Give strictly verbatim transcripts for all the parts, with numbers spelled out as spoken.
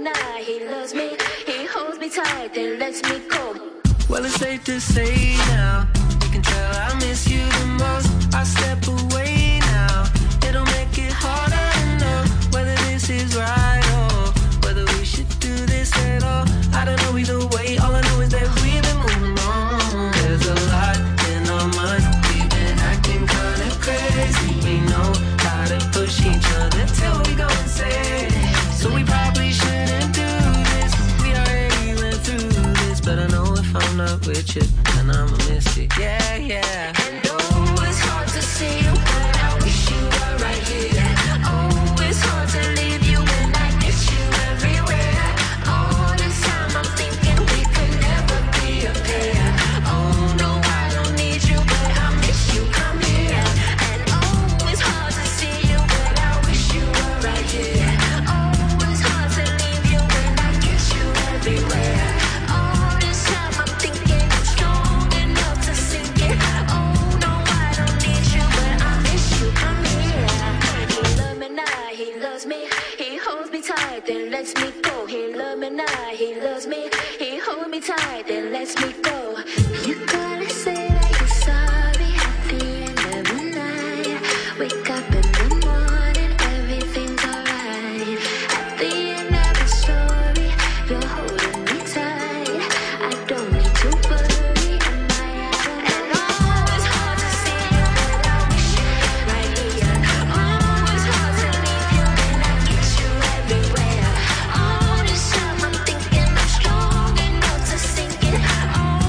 night. He loves me, he holds me tight, then lets me go. Well, it's safe to say now, you can tell I miss you the most. I step away now, it'll make it harder to know whether this is right or whether we should do this at all. I don't know either way, all I know is that we've been moving on. There's a lot in our mind, we've been acting kinda crazy. We know how to push each other till we go insane. So we probably shouldn't do this, we already went through this. But I know if I'm not with you, then I'ma miss you, yeah, yeah. And oh, it's hard to see you, but I wish you were right here. Oh, it's hard to leave you when I miss you everywhere. All this time I'm thinking we could never be a pair. Oh no, I don't need you, but I miss you, come here. And oh, it's hard to see you, but I wish you were right here. Oh, it's hard to leave you when I miss you everywhere. All this time I'm thinking I'm strong enough to sink it. Oh no, I don't need you, but I miss you, come here. He loves me now, he loves me, he holds me tight, then lets me go. He loves me now, he loves me, he holds me tight, then lets me go. You gotta say that you're sorry at the end of the night. Wake up in the morning, everything's alright. At the end of the story, you're holding me tight. I don't need to worry, am I out of And oh, it's hard to see you, but I wish you were right here. Oh, it's hard to leave you when I miss you everywhere. All this time I'm thinking I'm strong enough to sink it. Oh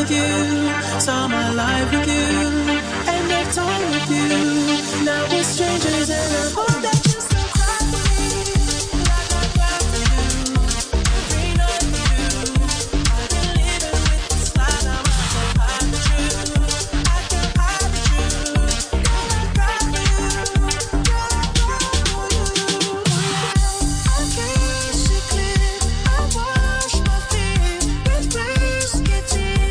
with you, saw my life with you, and I've time with you. Now we're strangers and I hope that you still cry for me, like I cry for you, every night for you. I've been living with this lie, now I can't hide the truth, I can't hide the truth. Girl, I cry for you, girl, I cry for you. I can't see clear, I wash my fear with wasted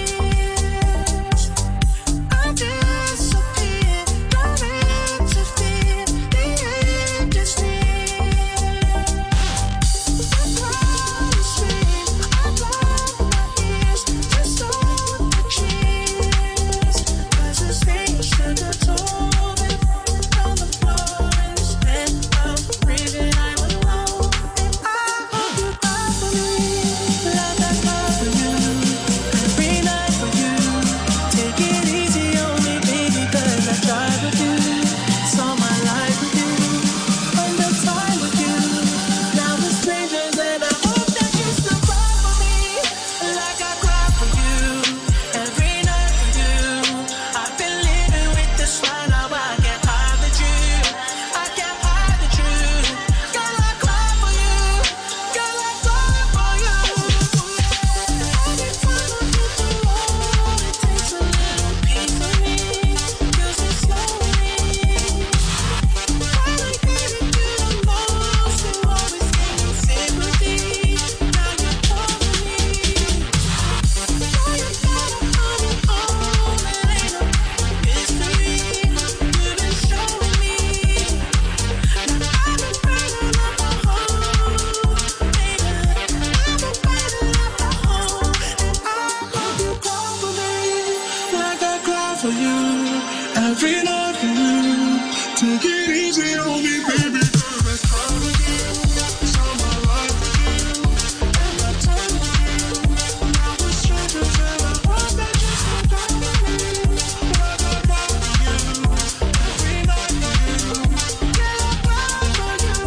tears. I disappear, don't interfere, the end is near. I promise me, I block my ears to stop the cheers. Cause this thing should have told me on the floor in this bed I'm breathing, I'm alone. And I hope you cry for me, like I cry for you, every night for you. Take it easy on me, baby, cause I tried with you, saw my life with you, and the time with you. Now we're strangers and I hope that you still cry for me, like I cry for you, every night for you. I've been living with this lie, now I can't hide the truth, I can't hide the truth. Girl, I cry for you, girl, I cry for you. Every time I hit the road, it takes a little piece of me, feels it slowly. While I hated you the most, you always gave me sympathy. Now you're calling me. Now you got it on your own, it ain't a mystery. You've been showing me. Now I've been burning up a hole, baby. I've been burning up a hole, and I hope you cry for me, like I cry for you, every night for you. Take it easy on me, baby, cause I cry with you, saw my life with you, and the time with you. Now we're strangers and I hope that you still cry for me, like I cry for you, every night for you. Yeah, I cry for you.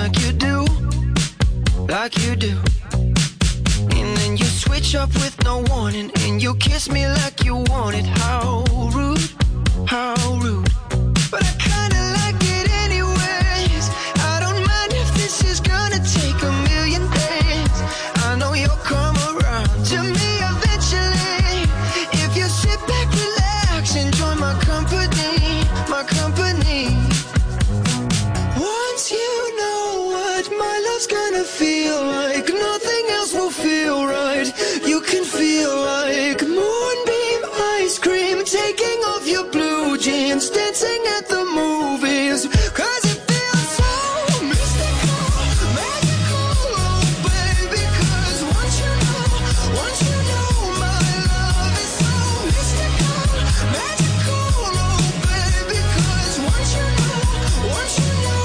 like you do, like you do. And then you switch up with no warning, and you kiss me like you want it. How rude, how rude. But I kinda like it anyways. I don't mind if this is gonna take a million days. I know you'll come around to me eventually. If you sit back, relax, enjoy my company, my company. Once you know what my love's gonna feel like, nothing else will feel right. You can feel like moonbeam ice cream, taking off your blue jeans, dancing at the movies. Cause it feels so mystical, magical, oh baby. Cause once you know, once you know my love is so mystical, magical, oh baby. Cause once you know, once you know.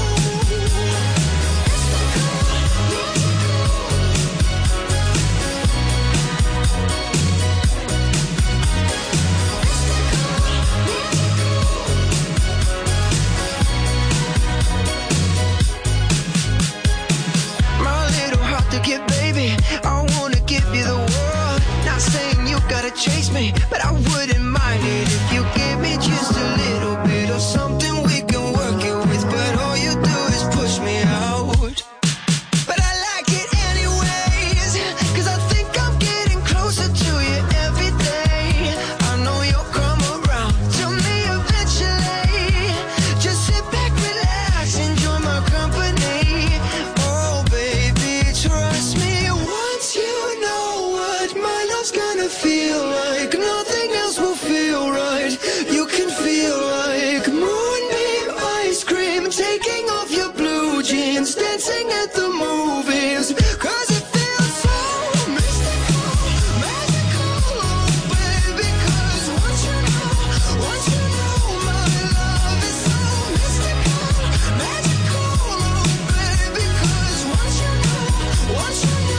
Baby, I wanna give you the world. Not saying you gotta chase me, but I wouldn't mind it if you gave me just a little bit of something we can work it with. But all you do is push me out. But I like it anyways, cause I think I'm getting closer to you every day. I know you'll come around to me eventually. Just sit back, relax, enjoy my company. Oh baby, trust me. Once you know what my love's gonna feel like, nothing else will feel right. You can feel like moonbeam ice cream, taking off your blue jeans, dancing at the movies. Cause it feels so mystical, magical, oh baby. Cause once you know, once you know my love is so mystical, magical, oh baby. Cause once you know, once you know.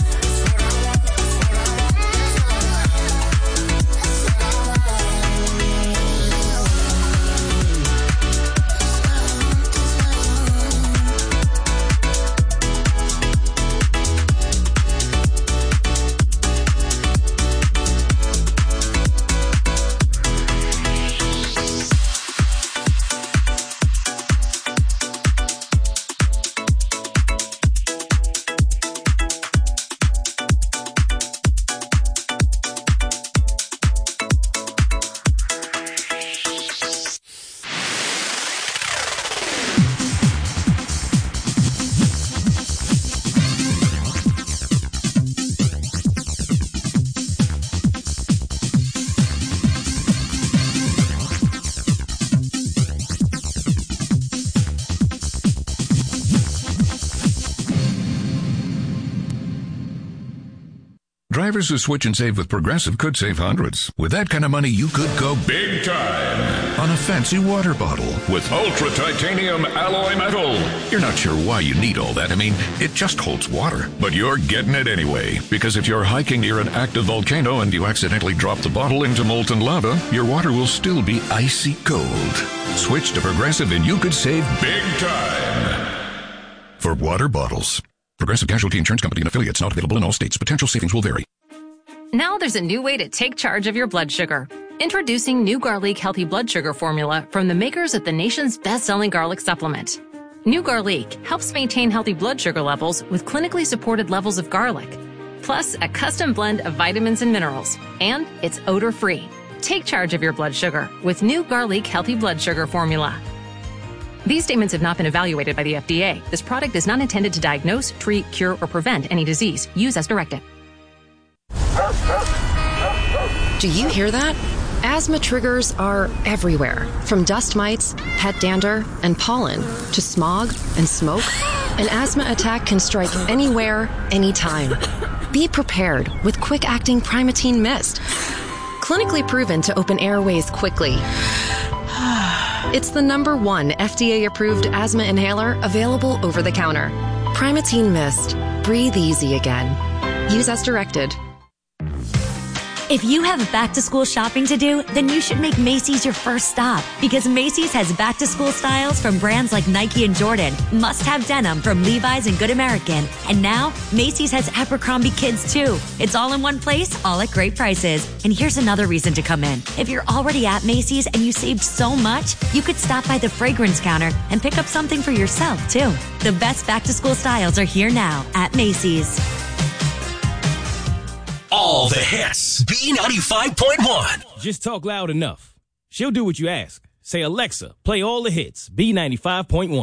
That's what I want. That's what I want. That's what I want. Drivers who switch and save with Progressive could save hundreds. With that kind of money, you could go big time on a fancy water bottle with ultra titanium alloy metal. You're not sure why you need all that. I mean, it just holds water. But you're getting it anyway, because if you're hiking near an active volcano and you accidentally drop the bottle into molten lava, your water will still be icy cold. Switch to Progressive and you could save big time. For water bottles. Progressive Casualty Insurance Company and affiliates, not available in all states. Potential savings will vary. Now there's a new way to take charge of your blood sugar. Introducing New Garlic Healthy Blood Sugar Formula from the makers of the nation's best-selling garlic supplement. New Garlic helps maintain healthy blood sugar levels with clinically supported levels of garlic, plus a custom blend of vitamins and minerals, and it's odor-free. Take charge of your blood sugar with New Garlic Healthy Blood Sugar Formula. These statements have not been evaluated by the F D A. This product is not intended to diagnose, treat, cure, or prevent any disease. Use as directed. Do you hear that? Asthma triggers are everywhere, from dust mites, pet dander, and pollen, to smog and smoke. An asthma attack can strike anywhere, anytime. Be prepared with quick-acting Primatene Mist. Clinically proven to open airways quickly. It's the number one F D A-approved asthma inhaler available over the counter. Primatene Mist. Breathe easy again. Use as directed. If you have back-to-school shopping to do, then you should make Macy's your first stop, because Macy's has back-to-school styles from brands like Nike and Jordan, must-have denim from Levi's and Good American, and now Macy's has Abercrombie Kids too. It's all in one place, all at great prices. And here's another reason to come in. If you're already at Macy's and you saved so much, you could stop by the fragrance counter and pick up something for yourself too. The best back-to-school styles are here now at Macy's. All the hits. B ninety-five point one. Just talk loud enough. She'll do what you ask. Say, Alexa, play all the hits. B ninety-five point one.